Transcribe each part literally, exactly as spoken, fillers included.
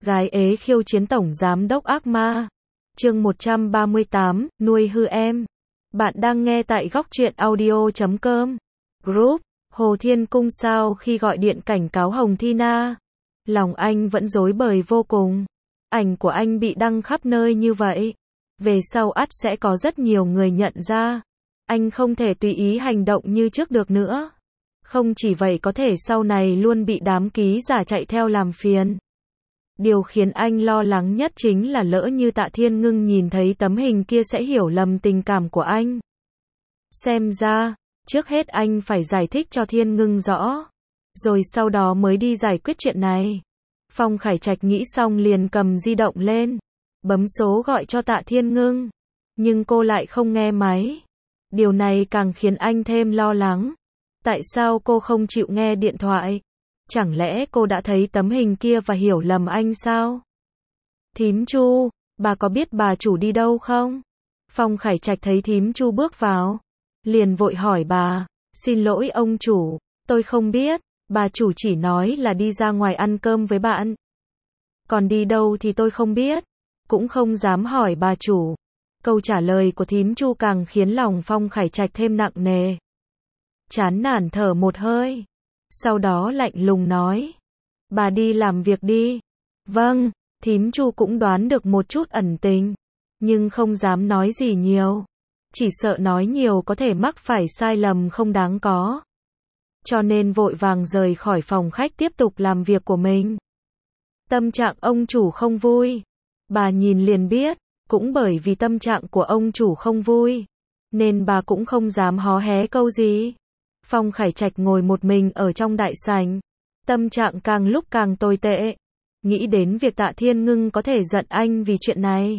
Gái ế khiêu chiến tổng giám đốc ác ma. Chương một trăm ba mươi tám, nuôi hư em. Bạn đang nghe tại góc truyện audio chấm com. Group, Hồ Thiên Cung sau khi gọi điện cảnh cáo Hồng Thi Na. Lòng anh vẫn rối bời vô cùng. Ảnh của anh bị đăng khắp nơi như vậy. Về sau ắt sẽ có rất nhiều người nhận ra. Anh không thể tùy ý hành động như trước được nữa. Không chỉ vậy có thể sau này luôn bị đám ký giả chạy theo làm phiền. Điều khiến anh lo lắng nhất chính là lỡ như Tạ Thiên Ngưng nhìn thấy tấm hình kia sẽ hiểu lầm tình cảm của anh. Xem ra, trước hết anh phải giải thích cho Thiên Ngưng rõ. Rồi sau đó mới đi giải quyết chuyện này. Phong Khải Trạch nghĩ xong liền cầm di động lên. Bấm số gọi cho Tạ Thiên Ngưng. Nhưng cô lại không nghe máy. Điều này càng khiến anh thêm lo lắng. Tại sao cô không chịu nghe điện thoại? Chẳng lẽ cô đã thấy tấm hình kia và hiểu lầm anh sao? Thím Chu, bà có biết bà chủ đi đâu không? Phong Khải Trạch thấy thím Chu bước vào. Liền vội hỏi bà, xin lỗi ông chủ, tôi không biết, bà chủ chỉ nói là đi ra ngoài ăn cơm với bạn. Còn đi đâu thì tôi không biết, cũng không dám hỏi bà chủ. Câu trả lời của thím Chu càng khiến lòng Phong Khải Trạch thêm nặng nề. Chán nản thở một hơi. Sau đó lạnh lùng nói. Bà đi làm việc đi. Vâng, thím Chu cũng đoán được một chút ẩn tình. Nhưng không dám nói gì nhiều. Chỉ sợ nói nhiều có thể mắc phải sai lầm không đáng có. Cho nên vội vàng rời khỏi phòng khách tiếp tục làm việc của mình. Tâm trạng ông chủ không vui. Bà nhìn liền biết. Cũng bởi vì tâm trạng của ông chủ không vui. Nên bà cũng không dám hó hé câu gì. Phong Khải Trạch ngồi một mình ở trong đại sảnh. Tâm trạng càng lúc càng tồi tệ. Nghĩ đến việc Tạ Thiên Ngưng có thể giận anh vì chuyện này.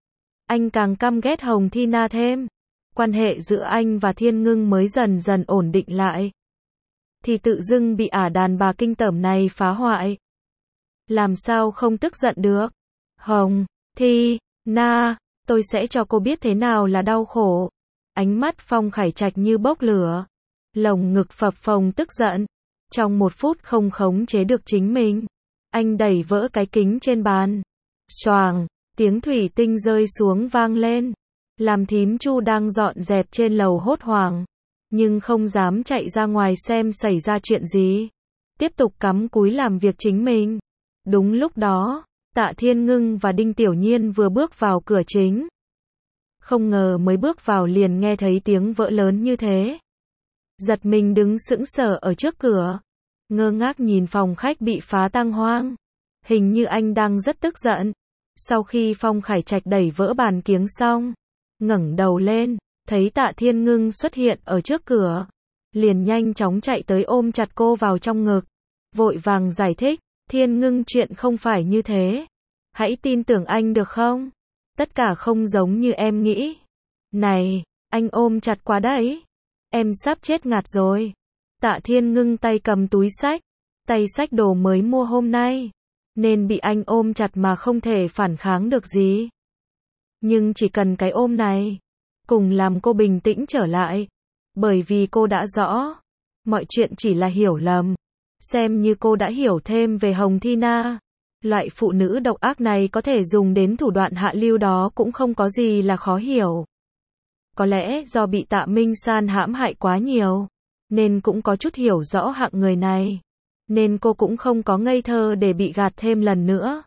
Anh càng căm ghét Hồng Thi Na thêm. Quan hệ giữa anh và Thiên Ngưng mới dần dần ổn định lại. Thì tự dưng bị ả đàn bà kinh tởm này phá hoại. Làm sao không tức giận được. Hồng Thi Na, tôi sẽ cho cô biết thế nào là đau khổ. Ánh mắt Phong Khải Trạch như bốc lửa. Lồng ngực phập phồng tức giận. Trong một phút không khống chế được chính mình. Anh đẩy vỡ cái kính trên bàn. Xoàng, tiếng thủy tinh rơi xuống vang lên. Làm thím Chu đang dọn dẹp trên lầu hốt hoảng. Nhưng không dám chạy ra ngoài xem xảy ra chuyện gì. Tiếp tục cắm cúi làm việc chính mình. Đúng lúc đó, Tạ Thiên Ngưng và Đinh Tiểu Nhiên vừa bước vào cửa chính. Không ngờ mới bước vào liền nghe thấy tiếng vỡ lớn như thế. Giật mình đứng sững sờ ở trước cửa. Ngơ ngác nhìn phòng khách bị phá tang hoang. Hình như anh đang rất tức giận. Sau khi Phong Khải Trạch đẩy vỡ bàn kiếng xong. Ngẩng đầu lên. Thấy Tạ Thiên Ngưng xuất hiện ở trước cửa. Liền nhanh chóng chạy tới ôm chặt cô vào trong ngực. Vội vàng giải thích. Thiên Ngưng chuyện không phải như thế. Hãy tin tưởng anh được không? Tất cả không giống như em nghĩ. Này, anh ôm chặt quá đấy. Em sắp chết ngạt rồi. Tạ Thiên Ngưng tay cầm túi xách. Tay xách đồ mới mua hôm nay. Nên bị anh ôm chặt mà không thể phản kháng được gì. Nhưng chỉ cần cái ôm này. Cùng làm cô bình tĩnh trở lại. Bởi vì cô đã rõ. Mọi chuyện chỉ là hiểu lầm. Xem như cô đã hiểu thêm về Hồng Thi Na. Loại phụ nữ độc ác này có thể dùng đến thủ đoạn hạ lưu đó cũng không có gì là khó hiểu. Có lẽ do bị Tạ Minh San hãm hại quá nhiều. Nên cũng có chút hiểu rõ hạng người này. Nên cô cũng không có ngây thơ để bị gạt thêm lần nữa.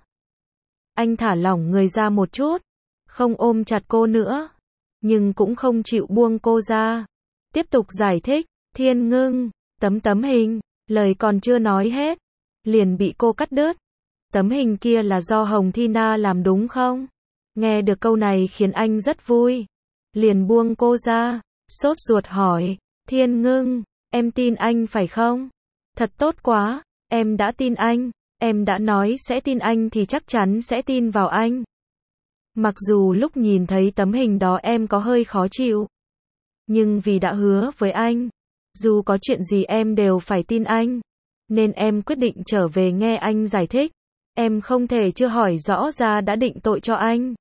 Anh thả lỏng người ra một chút. Không ôm chặt cô nữa. Nhưng cũng không chịu buông cô ra. Tiếp tục giải thích. Thiên Ngưng, tấm tấm hình. Lời còn chưa nói hết. Liền bị cô cắt đứt. Tấm hình kia là do Hồng Thi Na làm đúng không? Nghe được câu này khiến anh rất vui. Liền buông cô ra. Sốt ruột hỏi. Thiên Ngưng, em tin anh phải không? Thật tốt quá. Em đã tin anh. Em đã nói sẽ tin anh thì chắc chắn sẽ tin vào anh. Mặc dù lúc nhìn thấy tấm hình đó em có hơi khó chịu. Nhưng vì đã hứa với anh. Dù có chuyện gì em đều phải tin anh. Nên em quyết định trở về nghe anh giải thích. Em không thể chưa hỏi rõ ra đã định tội cho anh.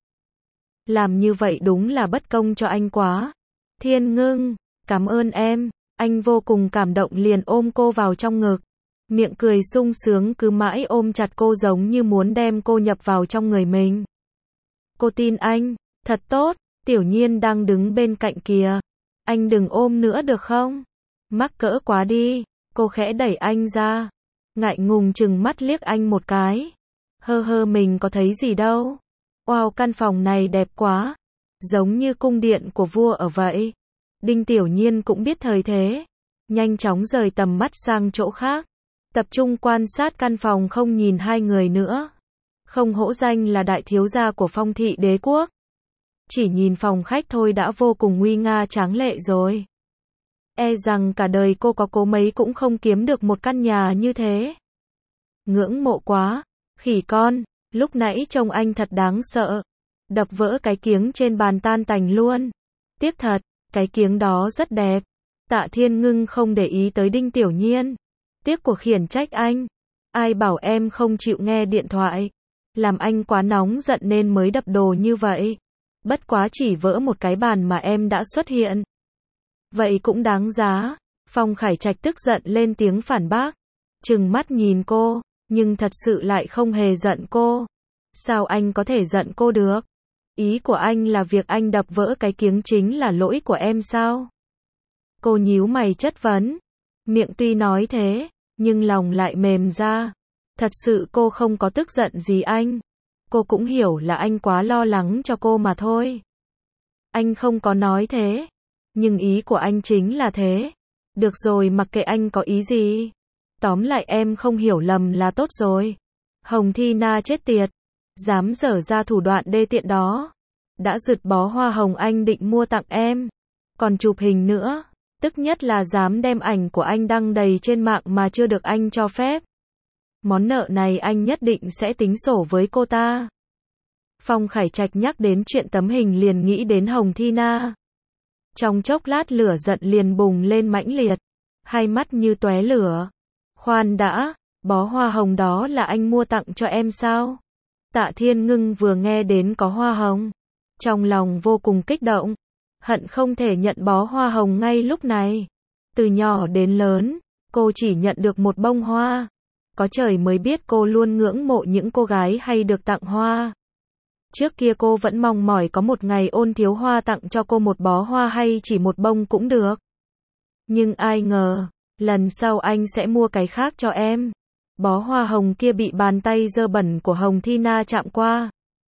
Làm như vậy đúng là bất công cho anh quá. Thiên Ngưng, cảm ơn em. Anh vô cùng cảm động liền ôm cô vào trong ngực. miệng cười sung sướng cứ mãi ôm chặt cô giống như muốn đem cô nhập vào trong người mình. Cô tin anh, thật tốt, Tiểu Nhiên đang đứng bên cạnh kìa. Anh đừng ôm nữa được không? Mắc cỡ quá đi, cô khẽ đẩy anh ra. Ngại ngùng chừng mắt liếc anh một cái. Hơ hơ mình có thấy gì đâu. Wow, căn phòng này đẹp quá. Giống như cung điện của vua ở vậy. Đinh Tiểu Nhiên cũng biết thời thế. Nhanh chóng rời tầm mắt sang chỗ khác. Tập trung quan sát căn phòng không nhìn hai người nữa. Không hổ danh là đại thiếu gia của Phong thị đế quốc. Chỉ nhìn phòng khách thôi đã vô cùng nguy nga tráng lệ rồi. E rằng cả đời cô có cố mấy cũng không kiếm được một căn nhà như thế. Ngưỡng mộ quá, khỉ con, lúc nãy trông anh thật đáng sợ. Đập vỡ cái kiếng trên bàn tan tành luôn. Tiếc thật, cái kiếng đó rất đẹp. Tạ Thiên Ngưng không để ý tới Đinh Tiểu Nhiên. Tiếc của khiển trách anh. Ai bảo em không chịu nghe điện thoại. Làm anh quá nóng giận nên mới đập đồ như vậy. Bất quá chỉ vỡ một cái bàn mà em đã xuất hiện. Vậy cũng đáng giá. Phong Khải Trạch tức giận lên tiếng phản bác. Trừng mắt nhìn cô, nhưng thật sự lại không hề giận cô. Sao anh có thể giận cô được? Ý của anh là việc anh đập vỡ cái kiếng chính là lỗi của em sao? Cô nhíu mày chất vấn. Miệng tuy nói thế, nhưng lòng lại mềm ra. Thật sự cô không có tức giận gì anh. Cô cũng hiểu là anh quá lo lắng cho cô mà thôi. Anh không có nói thế. Nhưng ý của anh chính là thế. Được rồi, mặc kệ anh có ý gì. Tóm lại em không hiểu lầm là tốt rồi. Hồng Thi Na chết tiệt. Dám dở ra thủ đoạn đê tiện đó. Đã rượt bó hoa hồng anh định mua tặng em. Còn chụp hình nữa. Tức nhất là dám đem ảnh của anh đăng đầy trên mạng mà chưa được anh cho phép. Món nợ này anh nhất định sẽ tính sổ với cô ta. Phong Khải Trạch nhắc đến chuyện tấm hình liền nghĩ đến Hồng Thi Na. Trong chốc lát lửa giận liền bùng lên mãnh liệt. Hai mắt như tóe lửa. Khoan đã, bó hoa hồng đó là anh mua tặng cho em sao? Tạ Thiên Ngưng vừa nghe đến có hoa hồng. Trong lòng vô cùng kích động. Hận không thể nhận bó hoa hồng ngay lúc này. Từ nhỏ đến lớn, cô chỉ nhận được một bông hoa. Có trời mới biết cô luôn ngưỡng mộ những cô gái hay được tặng hoa. Trước kia cô vẫn mong mỏi có một ngày Ôn thiếu hoa tặng cho cô một bó hoa hay chỉ một bông cũng được. Nhưng ai ngờ, lần sau anh sẽ mua cái khác cho em. Bó hoa hồng kia bị bàn tay dơ bẩn của Hồng Thi Na chạm qua.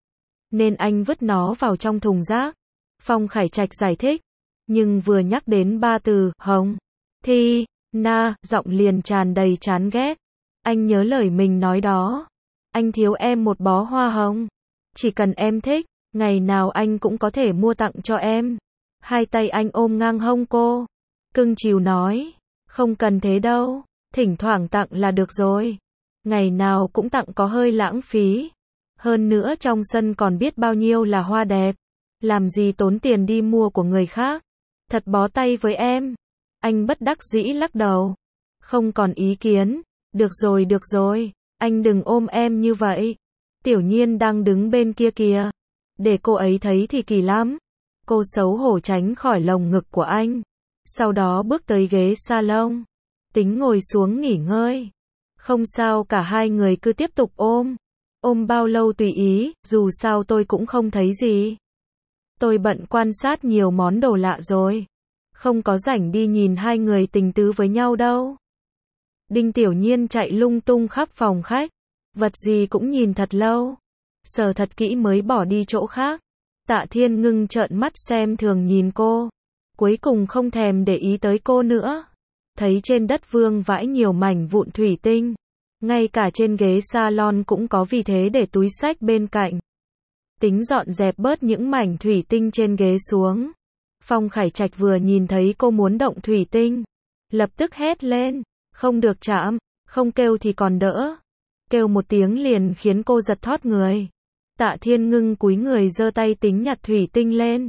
Nên anh vứt nó vào trong thùng rác. Phong Khải Trạch giải thích. Nhưng vừa nhắc đến ba từ, Hồng, Thi, Na, giọng liền tràn đầy chán ghét. Anh nhớ lời mình nói đó. Anh thiếu em một bó hoa hồng. Chỉ cần em thích, ngày nào anh cũng có thể mua tặng cho em. Hai tay anh ôm ngang hông cô. Cưng chiều nói. Không cần thế đâu. Thỉnh thoảng tặng là được rồi. Ngày nào cũng tặng có hơi lãng phí. Hơn nữa trong sân còn biết bao nhiêu là hoa đẹp. Làm gì tốn tiền đi mua của người khác. Thật bó tay với em. Anh bất đắc dĩ lắc đầu. Không còn ý kiến. Được rồi được rồi. Anh đừng ôm em như vậy. Tiểu Nhiên đang đứng bên kia kìa. Để cô ấy thấy thì kỳ lắm. Cô xấu hổ tránh khỏi lồng ngực của anh. Sau đó bước tới ghế salon. Tính ngồi xuống nghỉ ngơi. Không sao, cả hai người cứ tiếp tục ôm. Ôm bao lâu tùy ý, dù sao tôi cũng không thấy gì. Tôi bận quan sát nhiều món đồ lạ rồi. Không có rảnh đi nhìn hai người tình tứ với nhau đâu. Đinh Tiểu Nhiên chạy lung tung khắp phòng khách. Vật gì cũng nhìn thật lâu. Sờ thật kỹ mới bỏ đi chỗ khác. Tạ Thiên Ngưng trợn mắt xem thường nhìn cô. Cuối cùng không thèm để ý tới cô nữa. Thấy trên đất vương vãi nhiều mảnh vụn thủy tinh. Ngay cả trên ghế salon cũng có, vì thế để túi xách bên cạnh. Tính dọn dẹp bớt những mảnh thủy tinh trên ghế xuống. Phong Khải Trạch vừa nhìn thấy cô muốn động thủy tinh. Lập tức hét lên. Không được chạm. Không kêu thì còn đỡ. Kêu một tiếng liền khiến cô giật thót người. Tạ Thiên Ngưng cúi người giơ tay tính nhặt thủy tinh lên.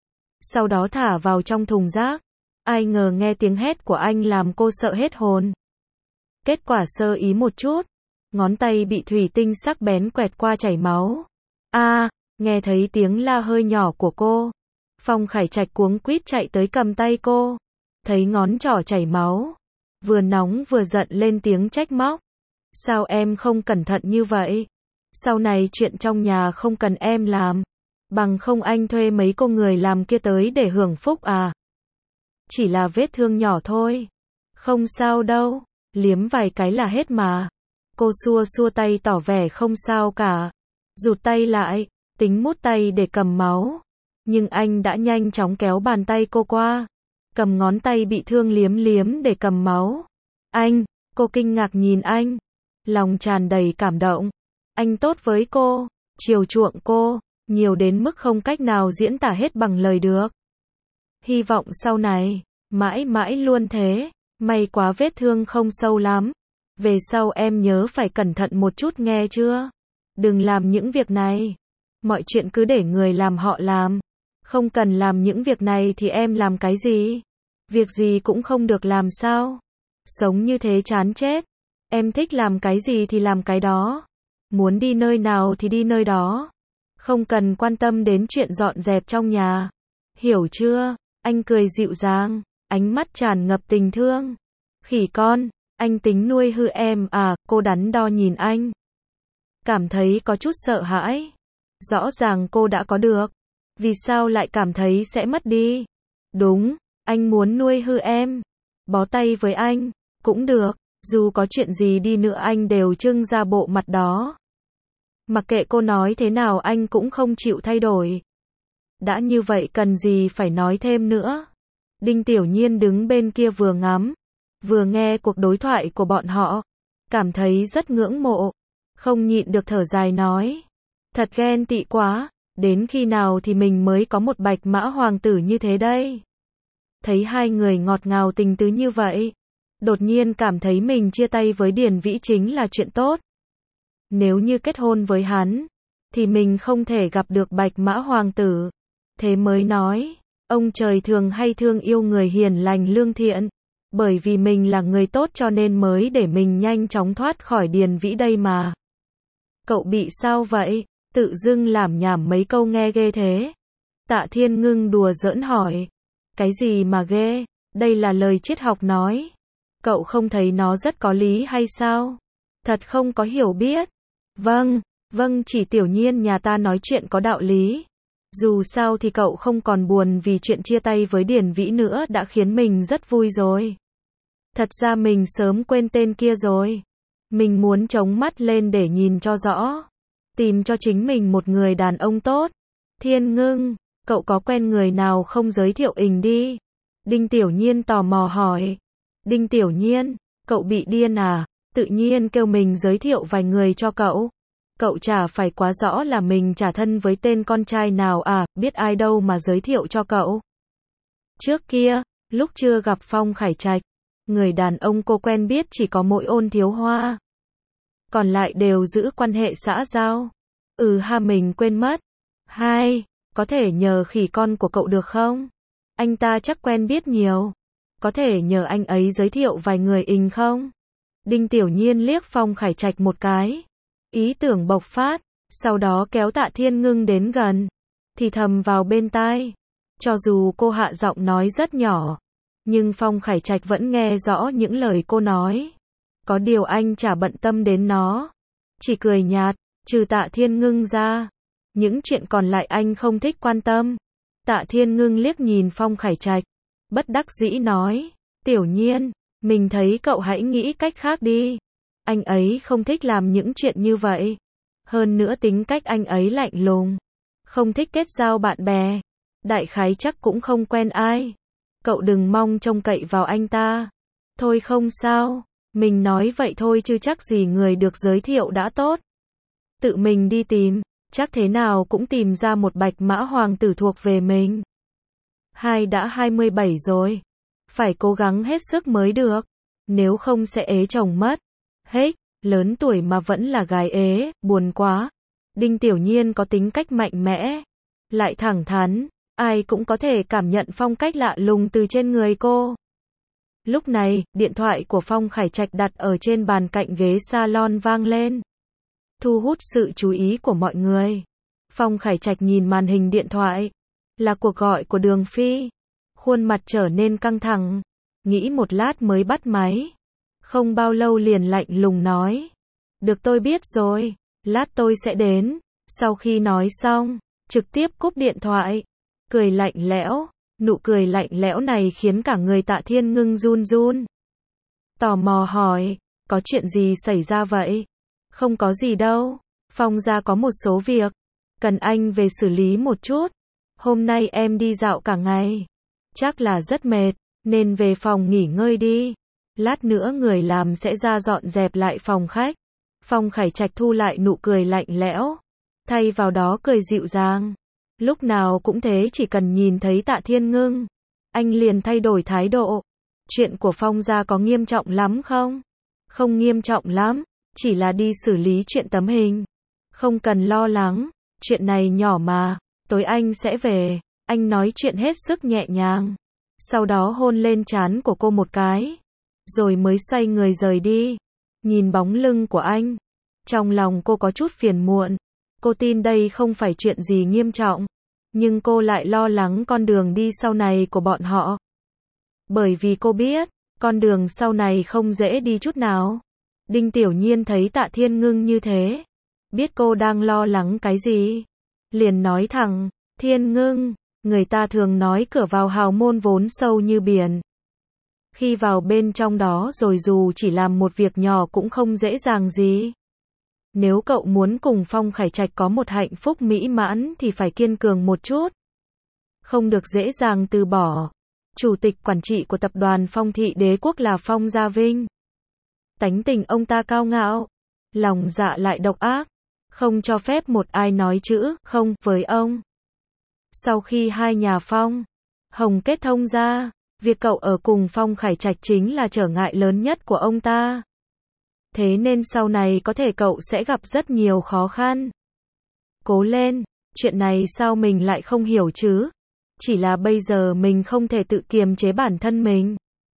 Sau đó thả vào trong thùng rác. Ai ngờ nghe tiếng hét của anh làm cô sợ hết hồn. Kết quả sơ ý một chút. Ngón tay bị thủy tinh sắc bén quẹt qua chảy máu. A, à, nghe thấy tiếng la hơi nhỏ của cô. Phong Khải Trạch cuống quýt chạy tới cầm tay cô. Thấy ngón trỏ chảy máu. vừa nóng vừa giận lên tiếng trách móc. Sao em không cẩn thận như vậy? Sau này chuyện trong nhà không cần em làm. Bằng không anh thuê mấy cô người làm kia tới để hưởng phúc à? Chỉ là vết thương nhỏ thôi. Không sao đâu, liếm vài cái là hết mà. Cô xua xua tay tỏ vẻ không sao cả. Rụt tay lại, tính mút tay để cầm máu. Nhưng anh đã nhanh chóng kéo bàn tay cô qua. Cầm ngón tay bị thương liếm liếm để cầm máu. Anh, cô kinh ngạc nhìn anh. Lòng tràn đầy cảm động. Anh tốt với cô, chiều chuộng cô, nhiều đến mức không cách nào diễn tả hết bằng lời được. Hy vọng sau này, mãi mãi luôn thế. May quá vết thương không sâu lắm. Về sau em nhớ phải cẩn thận một chút nghe chưa? Đừng làm những việc này. Mọi chuyện cứ để người làm họ làm. Không cần làm những việc này thì em làm cái gì? Việc gì cũng không được làm sao? Sống như thế chán chết. Em thích làm cái gì thì làm cái đó. Muốn đi nơi nào thì đi nơi đó. Không cần quan tâm đến chuyện dọn dẹp trong nhà. Hiểu chưa? Anh cười dịu dàng, ánh mắt tràn ngập tình thương. Khỉ con, anh tính nuôi hư em à? Cô đắn đo nhìn anh. Cảm thấy có chút sợ hãi. Rõ ràng cô đã có được. Vì sao lại cảm thấy sẽ mất đi? Đúng, anh muốn nuôi hư em. Bó tay với anh, cũng được. Dù có chuyện gì đi nữa anh đều trưng ra bộ mặt đó. Mặc kệ cô nói thế nào anh cũng không chịu thay đổi. Đã như vậy cần gì phải nói thêm nữa. Đinh Tiểu Nhiên đứng bên kia vừa ngắm, vừa nghe cuộc đối thoại của bọn họ. Cảm thấy rất ngưỡng mộ. Không nhịn được thở dài nói. Thật ghen tị quá. Đến khi nào thì mình mới có một bạch mã hoàng tử như thế đây? Thấy hai người ngọt ngào tình tứ như vậy. Đột nhiên cảm thấy mình chia tay với Điền Vĩ chính là chuyện tốt. Nếu như kết hôn với hắn, thì mình không thể gặp được bạch mã hoàng tử. Thế mới nói, ông trời thường hay thương yêu người hiền lành lương thiện. Bởi vì mình là người tốt cho nên mới để mình nhanh chóng thoát khỏi Điền Vĩ đây mà. Cậu bị sao vậy? Tự dưng làm nhảm mấy câu nghe ghê thế. Tạ Thiên Ngưng đùa giỡn hỏi. Cái gì mà ghê? Đây là lời triết học nói. Cậu không thấy nó rất có lý hay sao? Thật không có hiểu biết. Vâng, vâng chỉ Tiểu Nhiên nhà ta nói chuyện có đạo lý. Dù sao thì cậu không còn buồn vì chuyện chia tay với Điền Vĩ nữa đã khiến mình rất vui rồi. Thật ra mình sớm quên tên kia rồi. Mình muốn chống mắt lên để nhìn cho rõ. Tìm cho chính mình một người đàn ông tốt. Thiên Ngưng, cậu có quen người nào không giới thiệu ình đi? Đinh Tiểu Nhiên tò mò hỏi. Đinh Tiểu Nhiên, cậu bị điên à? Tự nhiên kêu mình giới thiệu vài người cho cậu. Cậu chả phải quá rõ là mình trả thân với tên con trai nào à, biết ai đâu mà giới thiệu cho cậu. Trước kia, lúc chưa gặp Phong Khải Trạch, người đàn ông cô quen biết chỉ có mỗi Ôn Thiếu Hoa. Còn lại đều giữ quan hệ xã giao. Ừ ha mình quên mất. Hai, có thể nhờ khỉ con của cậu được không? Anh ta chắc quen biết nhiều. Có thể nhờ anh ấy giới thiệu vài người ình không? Đinh Tiểu Nhiên liếc Phong Khải Trạch một cái. Ý tưởng bộc phát, sau đó kéo Tạ Thiên Ngưng đến gần. Thì thầm vào bên tai. Cho dù cô hạ giọng nói rất nhỏ. Nhưng Phong Khải Trạch vẫn nghe rõ những lời cô nói. Có điều anh chả bận tâm đến nó. Chỉ cười nhạt, trừ Tạ Thiên Ngưng ra. Những chuyện còn lại anh không thích quan tâm. Tạ Thiên Ngưng liếc nhìn Phong Khải Trạch. Bất đắc dĩ nói. Tiểu Nhiên, mình thấy cậu hãy nghĩ cách khác đi. Anh ấy không thích làm những chuyện như vậy. Hơn nữa tính cách anh ấy lạnh lùng. Không thích kết giao bạn bè. Đại khái chắc cũng không quen ai. Cậu đừng mong trông cậy vào anh ta. Thôi không sao. Mình nói vậy thôi chứ chắc gì người được giới thiệu đã tốt. Tự mình đi tìm, chắc thế nào cũng tìm ra một bạch mã hoàng tử thuộc về mình. Hai đã hai mươi bảy rồi. Phải cố gắng hết sức mới được. Nếu không sẽ ế chồng mất. Hết, lớn tuổi mà vẫn là gái ế, buồn quá. Đinh Tiểu Nhiên có tính cách mạnh mẽ. Lại thẳng thắn. Ai cũng có thể cảm nhận phong cách lạ lùng từ trên người cô. Lúc này, điện thoại của Phong Khải Trạch đặt ở trên bàn cạnh ghế salon vang lên. Thu hút sự chú ý của mọi người. Phong Khải Trạch nhìn màn hình điện thoại. Là cuộc gọi của Đường Phi. Khuôn mặt trở nên căng thẳng. nghĩ một lát mới bắt máy. Không bao lâu liền lạnh lùng nói. Được tôi biết rồi, lát tôi sẽ đến. Sau khi nói xong, trực tiếp cúp điện thoại. Cười lạnh lẽo, nụ cười lạnh lẽo này khiến cả người Tạ Thiên Ngưng run run. Tò mò hỏi, có chuyện gì xảy ra vậy? Không có gì đâu, Phong gia có một số việc, cần anh về xử lý một chút. Hôm nay em đi dạo cả ngày, chắc là rất mệt, nên về phòng nghỉ ngơi đi. Lát nữa người làm sẽ ra dọn dẹp lại phòng khách. Phong Khải Trạch thu lại nụ cười lạnh lẽo, thay vào đó cười dịu dàng. Lúc nào cũng thế, chỉ cần nhìn thấy Tạ Thiên Ngưng, anh liền thay đổi thái độ. Chuyện của Phong gia có nghiêm trọng lắm không? Không nghiêm trọng lắm, chỉ là đi xử lý chuyện tấm hình. Không cần lo lắng, chuyện này nhỏ mà, tối anh sẽ về. Anh nói chuyện hết sức nhẹ nhàng, sau đó hôn lên trán của cô một cái, rồi mới xoay người rời đi. Nhìn bóng lưng của anh, trong lòng cô có chút phiền muộn. Cô tin đây không phải chuyện gì nghiêm trọng, nhưng cô lại lo lắng con đường đi sau này của bọn họ. Bởi vì cô biết, con đường sau này không dễ đi chút nào. Đinh Tiểu Nhiên thấy Tạ Thiên Ngưng như thế, biết cô đang lo lắng cái gì, liền nói thẳng, Thiên Ngưng, người ta thường nói cửa vào hào môn vốn sâu như biển. Khi vào bên trong đó rồi dù chỉ làm một việc nhỏ cũng không dễ dàng gì. Nếu cậu muốn cùng Phong Khải Trạch có một hạnh phúc mỹ mãn thì phải kiên cường một chút. Không được dễ dàng từ bỏ. Chủ tịch quản trị của tập đoàn Phong Thị Đế Quốc là Phong Gia Vinh. Tánh tình ông ta cao ngạo, lòng dạ lại độc ác, không cho phép một ai nói chữ không với ông. Sau khi hai nhà Phong Hồng kết thông ra, việc cậu ở cùng Phong Khải Trạch chính là trở ngại lớn nhất của ông ta. Thế nên sau này có thể cậu sẽ gặp rất nhiều khó khăn. Cố lên, chuyện này sao mình lại không hiểu chứ? Chỉ là bây giờ mình không thể tự kiềm chế bản thân mình.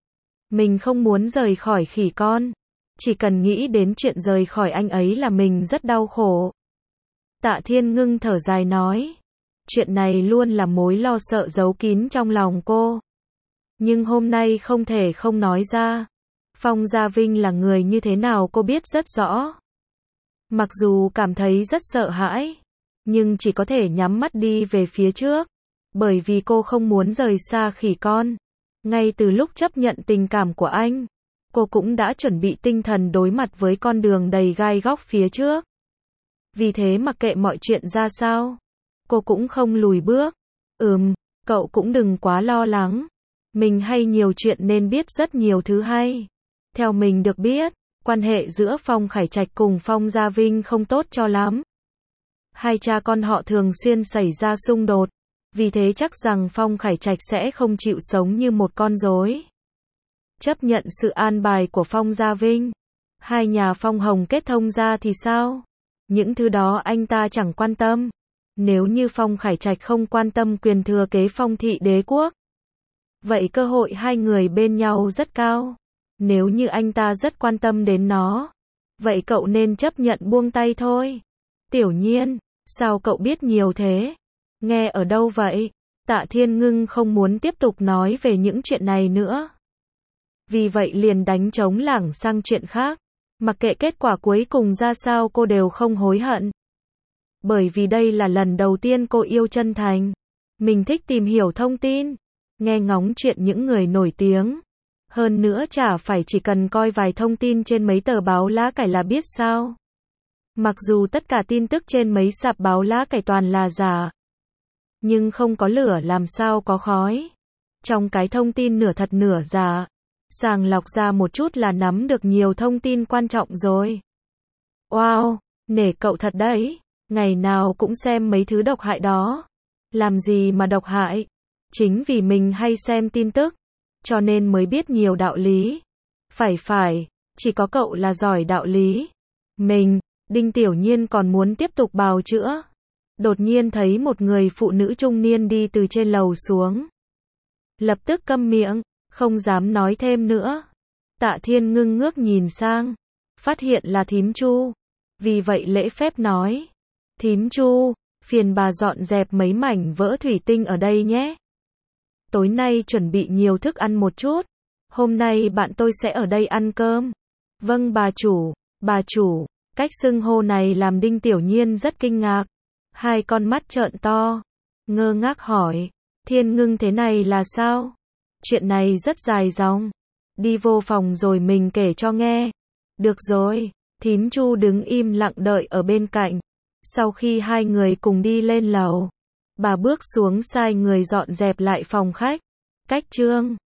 Mình không muốn rời khỏi khỉ con. Chỉ cần nghĩ đến chuyện rời khỏi anh ấy là mình rất đau khổ. Tạ Thiên Ngưng thở dài nói. Chuyện này luôn là mối lo sợ giấu kín trong lòng cô. Nhưng hôm nay không thể không nói ra. Phong Gia Vinh là người như thế nào cô biết rất rõ. Mặc dù cảm thấy rất sợ hãi, nhưng chỉ có thể nhắm mắt đi về phía trước. Bởi vì cô không muốn rời xa khỉ con. Ngay từ lúc chấp nhận tình cảm của anh, cô cũng đã chuẩn bị tinh thần đối mặt với con đường đầy gai góc phía trước. Vì thế mặc kệ mọi chuyện ra sao, cô cũng không lùi bước. Ừm, cậu cũng đừng quá lo lắng. Mình hay nhiều chuyện nên biết rất nhiều thứ hay. Theo mình được biết, quan hệ giữa Phong Khải Trạch cùng Phong Gia Vinh không tốt cho lắm. Hai cha con họ thường xuyên xảy ra xung đột. Vì thế chắc rằng Phong Khải Trạch sẽ không chịu sống như một con rối. Chấp nhận sự an bài của Phong Gia Vinh. Hai nhà Phong Hồng kết thông ra thì sao? Những thứ đó anh ta chẳng quan tâm. Nếu như Phong Khải Trạch không quan tâm quyền thừa kế Phong Thị Đế Quốc, vậy cơ hội hai người bên nhau rất cao. Nếu như anh ta rất quan tâm đến nó, vậy cậu nên chấp nhận buông tay thôi. Tiểu Nhiên, sao cậu biết nhiều thế? Nghe ở đâu vậy? Tạ Thiên Ngưng không muốn tiếp tục nói về những chuyện này nữa. Vì vậy liền đánh trống lảng sang chuyện khác. Mặc kệ kết quả cuối cùng ra sao cô đều không hối hận. Bởi vì đây là lần đầu tiên cô yêu chân thành. Mình thích tìm hiểu thông tin, nghe ngóng chuyện những người nổi tiếng. Hơn nữa chả phải chỉ cần coi vài thông tin trên mấy tờ báo lá cải là biết sao. Mặc dù tất cả tin tức trên mấy sạp báo lá cải toàn là giả, nhưng không có lửa làm sao có khói. Trong cái thông tin nửa thật nửa giả, sàng lọc ra một chút là nắm được nhiều thông tin quan trọng rồi. Wow, nể cậu thật đấy, ngày nào cũng xem mấy thứ độc hại đó. Làm gì mà độc hại? Chính vì mình hay xem tin tức, cho nên mới biết nhiều đạo lý. Phải phải, chỉ có cậu là giỏi đạo lý. Mình, Đinh Tiểu Nhiên còn muốn tiếp tục bào chữa. Đột nhiên thấy một người phụ nữ trung niên đi từ trên lầu xuống. Lập tức câm miệng, không dám nói thêm nữa. Tạ Thiên Ngưng ngước nhìn sang, phát hiện là thím Chu. Vì vậy lễ phép nói. Thím Chu, phiền bà dọn dẹp mấy mảnh vỡ thủy tinh ở đây nhé. Tối nay chuẩn bị nhiều thức ăn một chút. Hôm nay bạn tôi sẽ ở đây ăn cơm. Vâng bà chủ, bà chủ. Cách xưng hô này làm Đinh Tiểu Nhiên rất kinh ngạc. Hai con mắt trợn to. Ngơ ngác hỏi. Thiên Ngưng thế này là sao? Chuyện này rất dài dòng. Đi vô phòng rồi mình kể cho nghe. Được rồi. Thím Chu đứng im lặng đợi ở bên cạnh. Sau khi hai người cùng đi lên lầu, bà bước xuống sai người dọn dẹp lại phòng khách. Cách chương